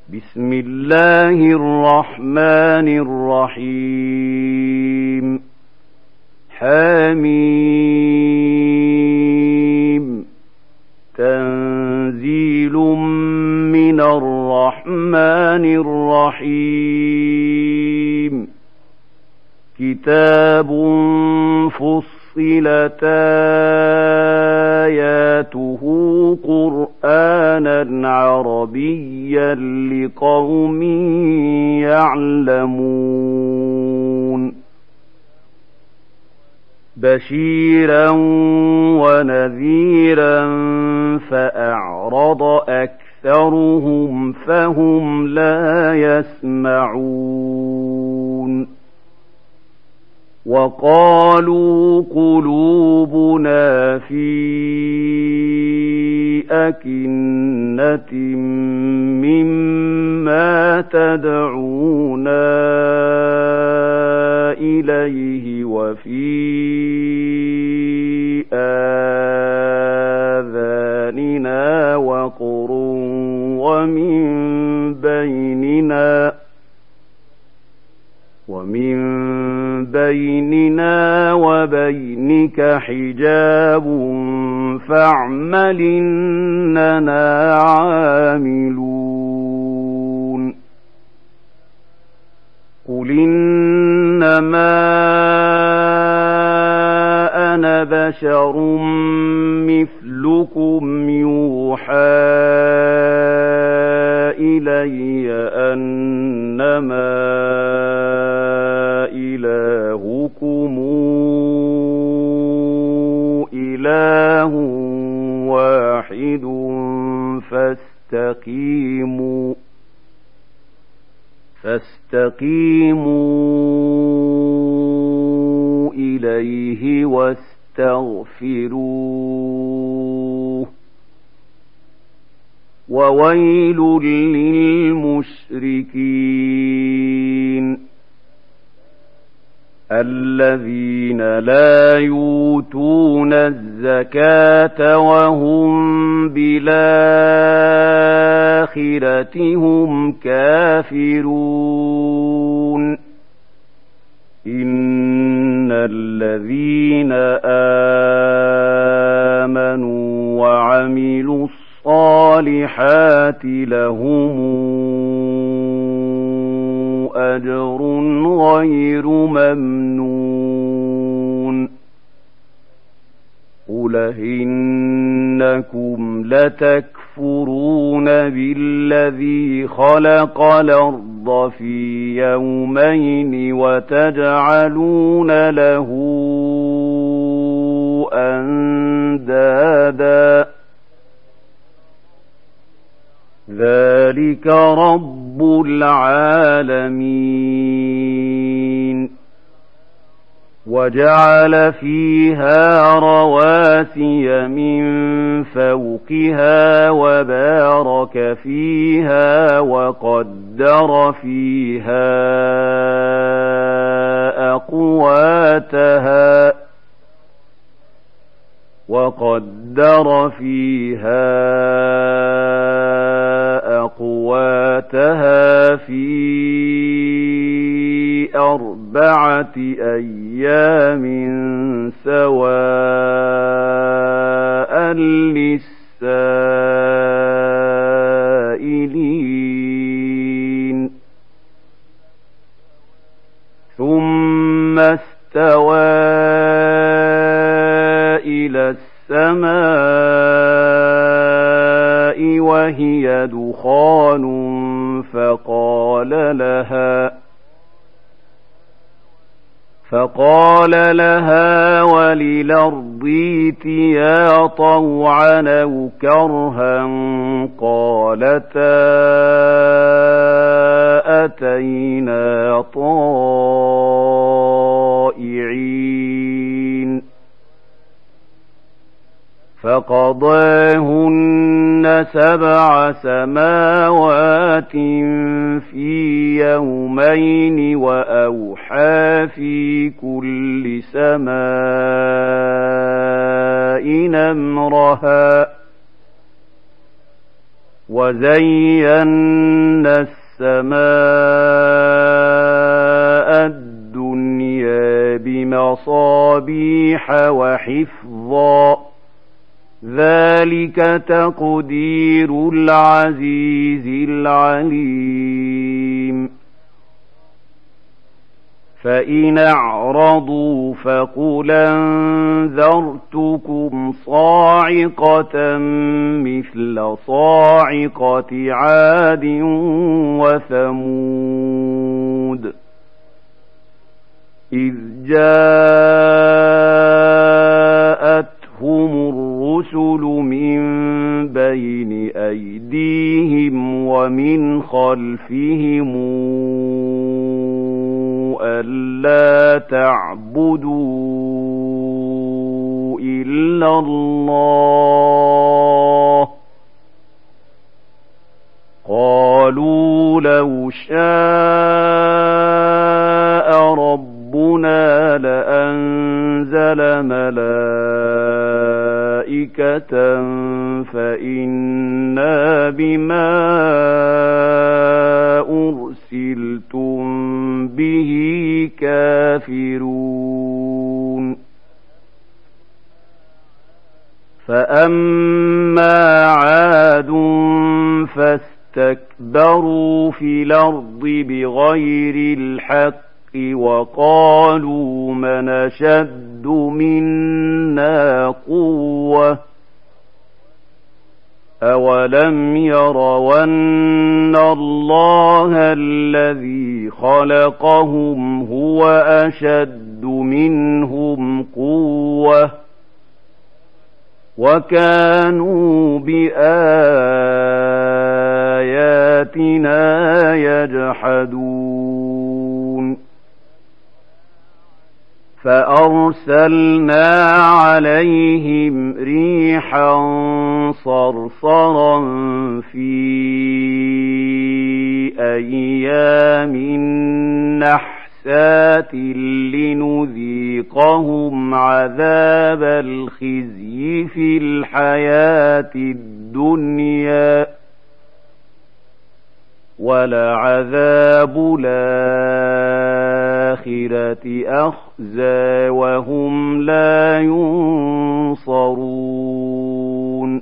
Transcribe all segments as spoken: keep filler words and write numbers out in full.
بسم الله الرحمن الرحيم حميم تنزيل من الرحمن الرحيم كتاب فصلت آياته قرآنا عربيا لقوم يعلمون بشيرا ونذيرا فأعرض أكثرهم فهم لا يسمعون وقالوا قلوبنا في أكنة مما تدعونا إليه وفي آذاننا وقر ومن بيننا ومن بيننا وبينك حجاب فاعمل إننا عاملون قل إنما أنا بشر مثلكم يوحى إلي أنما إلهكم إله واحد فاستقيموا فاستقيموا إليه واستغفروه وويل للمشركين الذين لا يؤتون الزكاة وهم بالآخرة هم كافرون إن الذين آمنوا وعملوا الصالحات لهم أجر غير ممنون قل إنكم لتكفرون بالذي خلق الأرض في يومين وتجعلون له أندادا ذلك رب العالمين وجعل فيها رواسي من فوقها وبارك فيها وقدر فيها أقواتها وقدر فيها أقواتها في أربعة أيام سواء للسائلين ثم استوى إلى السماء وهي دخان فقال لها فقال لها وللأرض ائتيا طوعا أو كرها قالتا أتينا طائعين فقضاهن سبع سماوات في يومين وأوحى في كل سماء أمرها وزينا السماء الدنيا بمصابيح وحفظا ذلك تقدير العزيز العليم فإن أعرضوا فقل أنذرتكم صاعقة مثل صاعقة عاد وثمود إذ جاءتهم الرسل من بين أيديهم ومن خلفهم ألا تعبدوا إلا الله قالوا لو شاء ربنا لأنزل ملائكة فإنا بما أرسلتم به كافرون فأما عاد فاستكبروا في الأرض بغير الحق وقالوا من أشد منا قوة أولم يروا أن الله الذي خلقهم هو أشد منهم قوة وكانوا بآياتنا يجحدون فأرسلنا عليهم ريحا صرصرا في أيام نحسات لنذيقهم عذاب الخزي في الحياة الدنيا ولعذاب الآخرة أخزى وهم لا ينصرون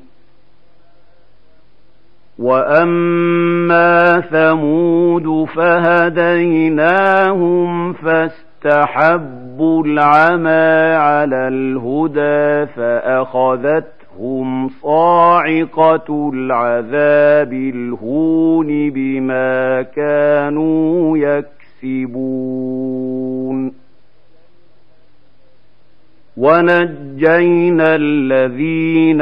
وأما ثمود فهديناهم فاستحبوا العمى على الهدى فأخذتهم صاعقة العذاب الهون بما كانوا يكسبون ونجينا الذين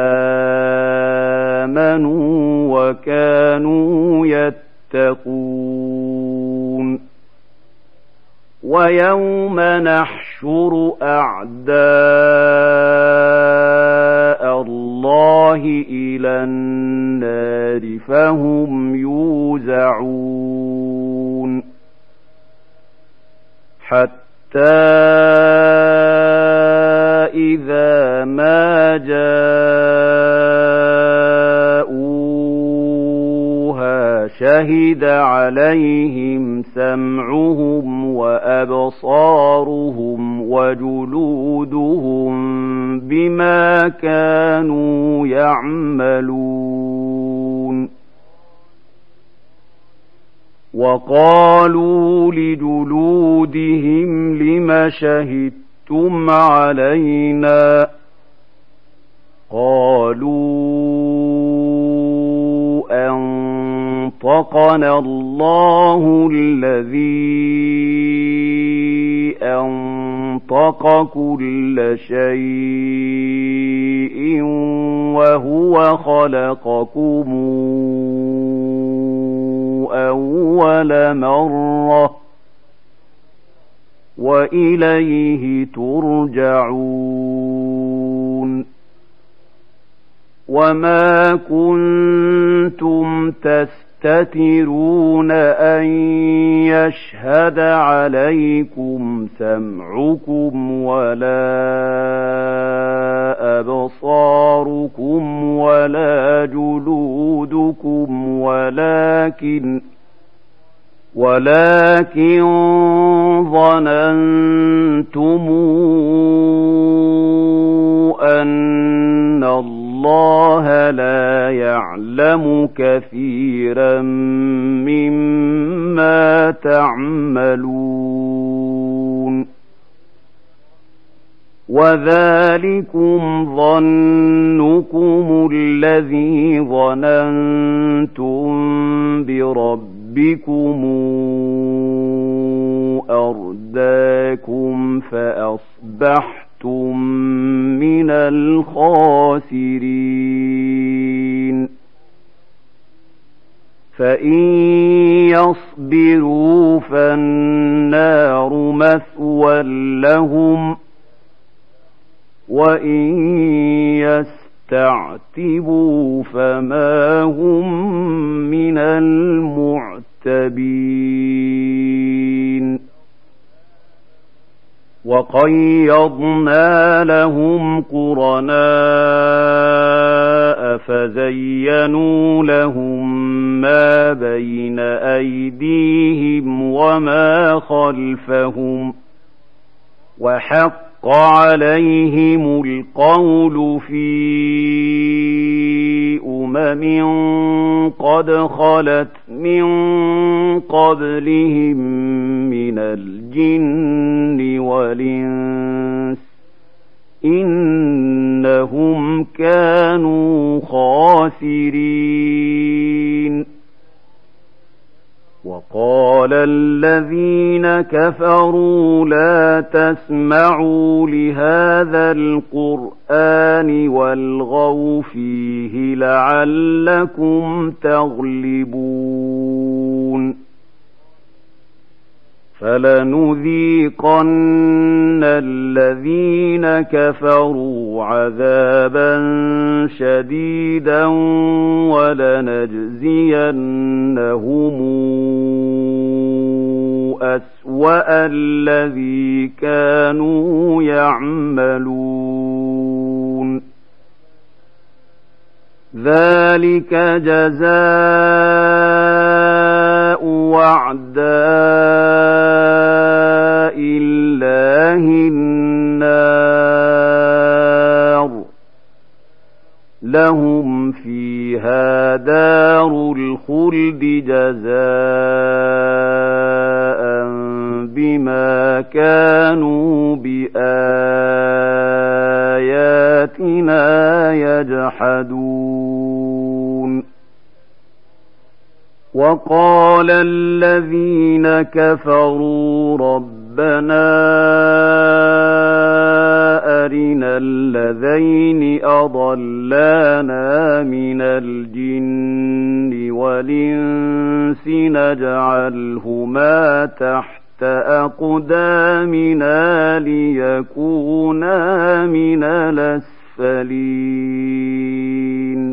آمنوا وكانوا يتقون ويوم نحشر أعداء الله إلى النار فهم يوزعون حتى إذا ما جاءوها شهد عليهم سمعهم وأبصارهم وجلودهم بما كانوا يعملون وقالوا لجلودهم لم شهدتم علينا قالوا أنطقنا الله الذي أنطق كل شيء وهو خلقكم أول مرة وإليه ترجعون وما كنتم تستطيعون تستترون أن يشهد عليكم سمعكم ولا أبصاركم ولا جلودكم ولكن ولكن ظننتم أن الله لا يعلم كثيرا مما تعملون وذلكم ظنكم الذي ظننتم بربكم أرداكم فأصبحتم من الخاسرين فإن يصبروا فالنار مثوى لهم وإن يستعتبوا فما هم من المعتبين وقيضنا لهم قرناء فزينوا لهم ما بين أيديهم وما خلفهم وحق عليهم القول في أمم قد خلت من قبلهم من الجن والإنس إنهم كانوا خاسرين وقال الذين كفروا لا تسمعوا لهذا القرآن والغوا فيه لعلكم تغلبون فلنذيقن الذين كفروا عذابا شديدا ولنجزينهم أسوأ الذي كانوا يعملون ذلك جزاء أعداء الله النار لهم فيها دار الخلد جزاء بما كانوا بآياتنا يجحدون وقال الذين كفروا ربنا أرنا الذين أضلانا من الجن والإنس نجعلهما تحت أقدامنا ليكونا من الأسفلين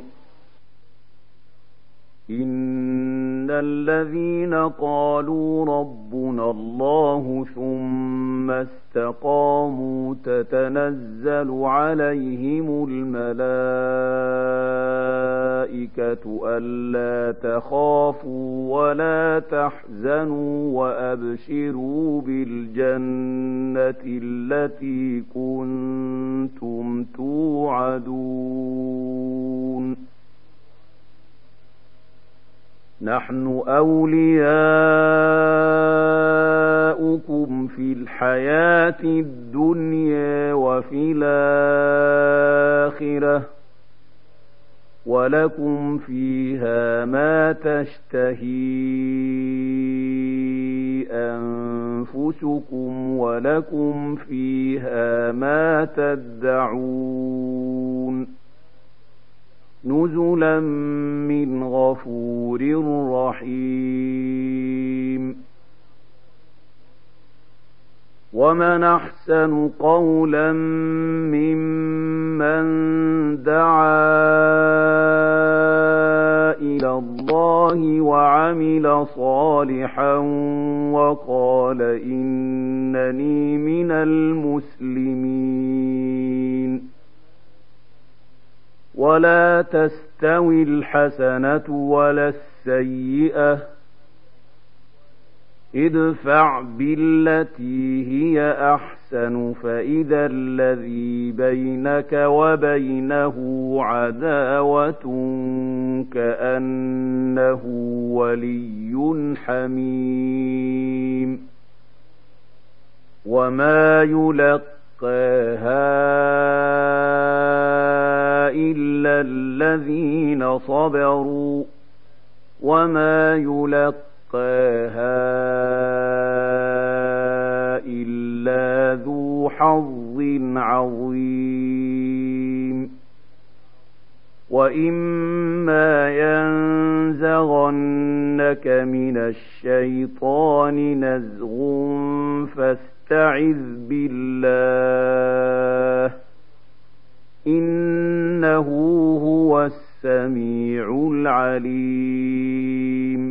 إن الذين قالوا ربنا الله ثم استقاموا تتنزل عليهم الملائكة ألا تخافوا ولا تحزنوا وأبشروا بالجنة التي كنتم توعدون نحن أولياؤكم في الحياة الدنيا وفي الآخرة ولكم فيها ما تشتهي أنفسكم ولكم فيها ما تدعون نزلا من غفور رحيم ومن أحسن قولا ممن دعا إلى الله وعمل صالحا وقال إنني من المسلمين. ولا تستوي الحسنة ولا السيئة، ادفع بالتي هي أحسن فإذا الذي بينك وبينه عداوة كأنه ولي حميم. وما يلقاها إلا الذين صبروا وما يلقاها إلا ذو حظ عظيم. وإما ينزغنك من الشيطان نزغ فاستعذ بالله إنه هو السميع العليم.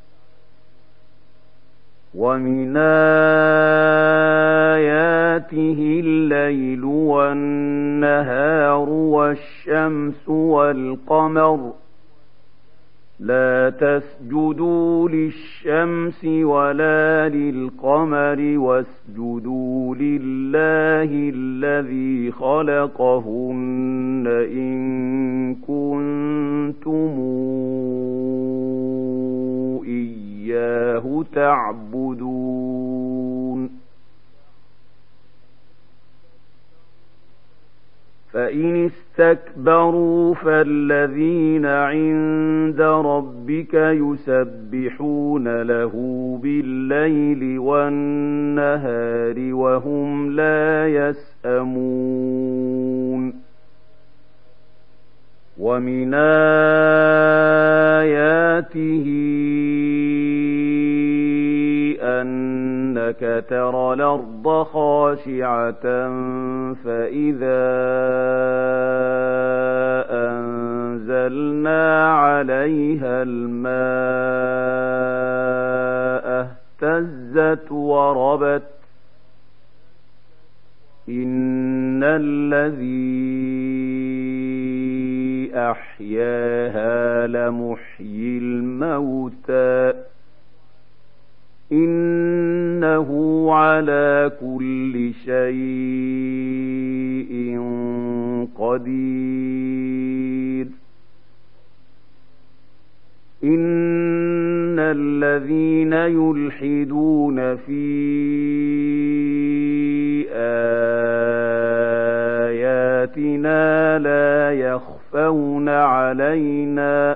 ومن آياته الليل والنهار والشمس والقمر لا تسجدوا للشمس ولا للقمر واسجدوا لله الذي خلقهن إن كنتم إياه تعبدون. فإن استكبروا فالذين عند ربك يسبحون له بالليل والنهار وهم لا يسأمون. ومن آياته أنك ترى الأرض خاشعة فإذا أنزلنا عليها الماء اهتزت وربت إن الذي أحياها لمحيي الموتى إنه على كل شيء قدير. إن الذين يلحدون في آياتنا لا يخفون علينا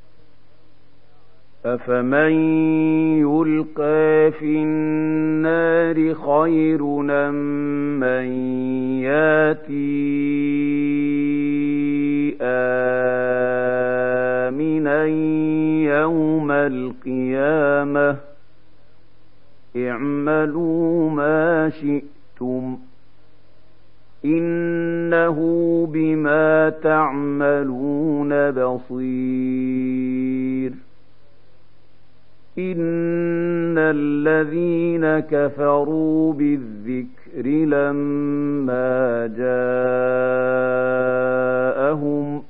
أفمن يلقى في النار خير أم من ياتي آمنا يوم القيامة اعملوا ما شئتم إنه بما تعملون بصير. إن الذين كفروا بالذكر لما جاءهم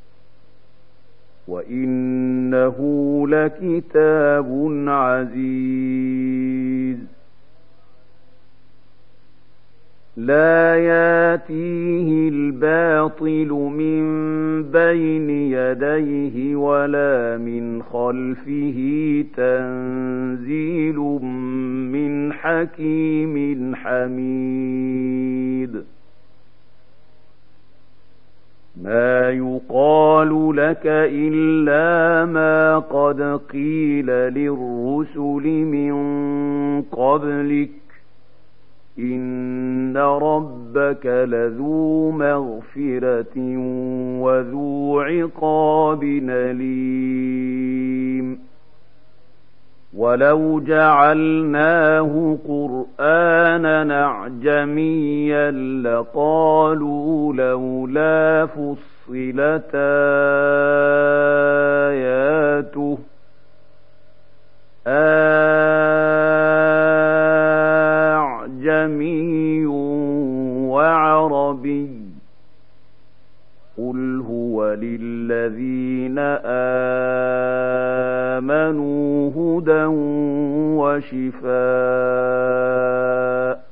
وإنه لكتاب عزيز لا ياتيه الباطل من بين يديه ولا من خلفه تنزيل من حكيم حميد. ما يقال لك إلا ما قد قيل للرسل من قبلك إن ربك لذو مغفرة وذو عقاب أليم. ولو جعلناه قرآنا أعجميا لقالوا لولا فصلت آياته أعجمي وعربي قل هو للذين آمنوا هدى وشفاء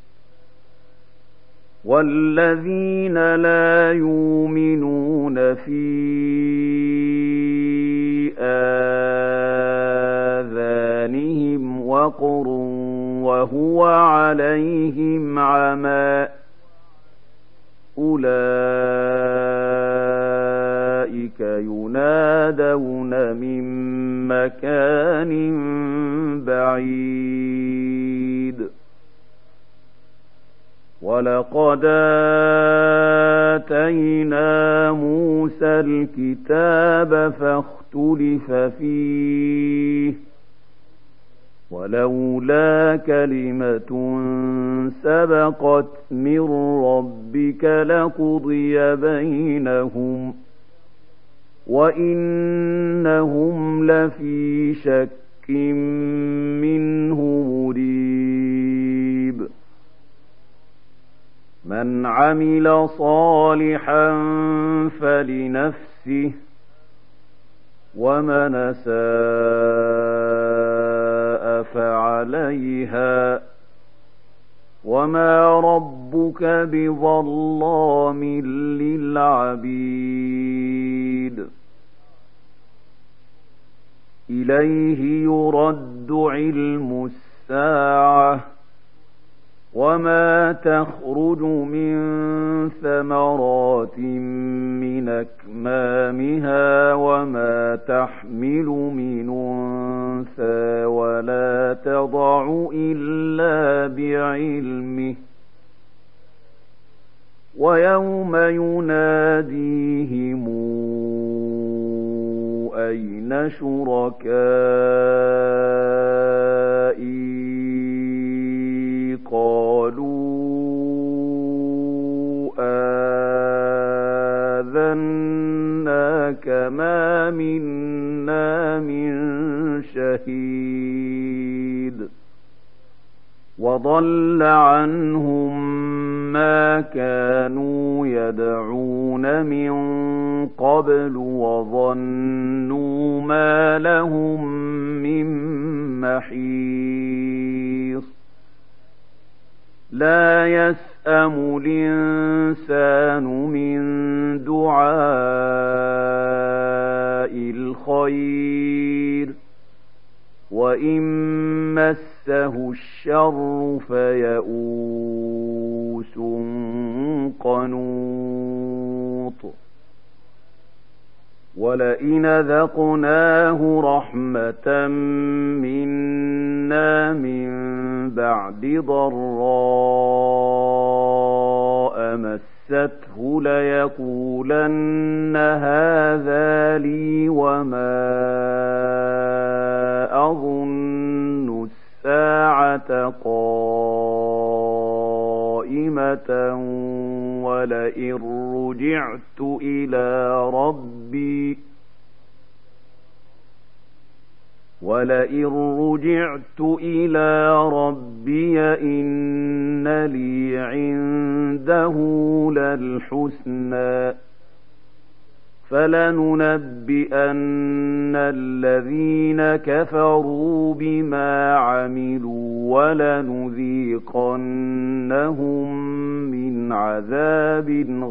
والذين لا يؤمنون في آذانهم وقر وهو عليهم عمى أولئك ينادون من مكان بعيد ولقد آتينا موسى الكتاب فاختلف فيه ولولا كلمة سبقت من ربك لقضي بينهم وإنهم لفي شك منه مريب من عمل صالحا فلنفسه ومن أساء فعليها وما ربك بظلام للعبيد إليه يرد علم الساعة وما تخرج من ثمرات من أكمامها وما تحمل من أنثى ولا تضع إلا بعلمه ويوم يناديهم أين شركائي قالوا آذناك ما منا من شهيد وضل عنهم ما كانوا يدعون من قبل وظنوا ما لهم من محيص لا يسأم الإنسان من دعاء الخير وإن مسه الشر فيئوس قنوط ولئن ذقناه رحمة منا من بعد ضراء مسته ليقولن هذا لي وما أظن الساعة قائمة ولئن رجعت إلى ربي ولئن رجعت إلى ربي إن لي عنده للحسنى فلننبئن الذين كفروا بما عملوا ولنذيقنهم من عذاب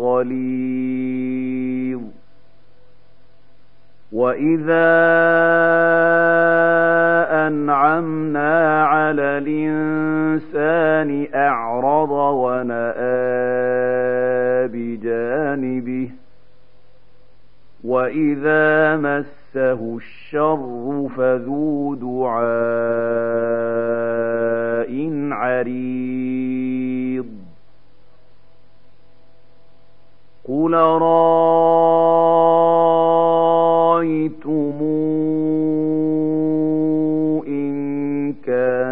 غليظ وإذا أنعمنا على الإنسان أعرض ونأى بجانبه وإذا مسه الشر فذو دعاء عريض قل رأيتم إن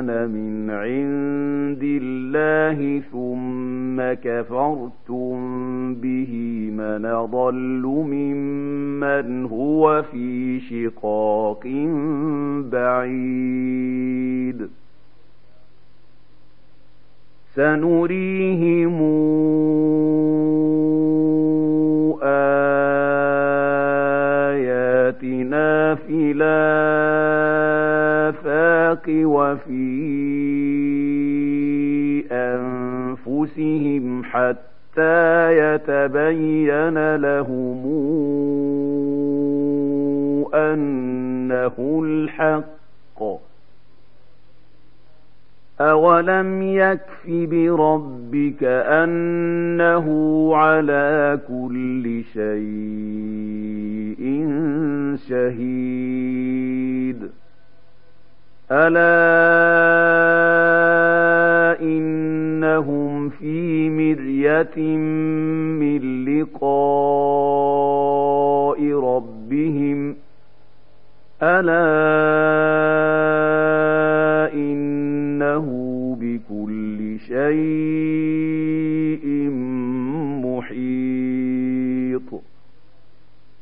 كان من عند الله ثم كفرتم به من أضل ممن هو في شقاق بعيد سنريهم آياتنا في الآفاق وفي أنفسهم حتى يتبين لهم أنه الحق أولم يكف بربك أنه على كل شيء شهيد ألا إنهم في مرية من لقاء ربهم ألا إنه بكل شيء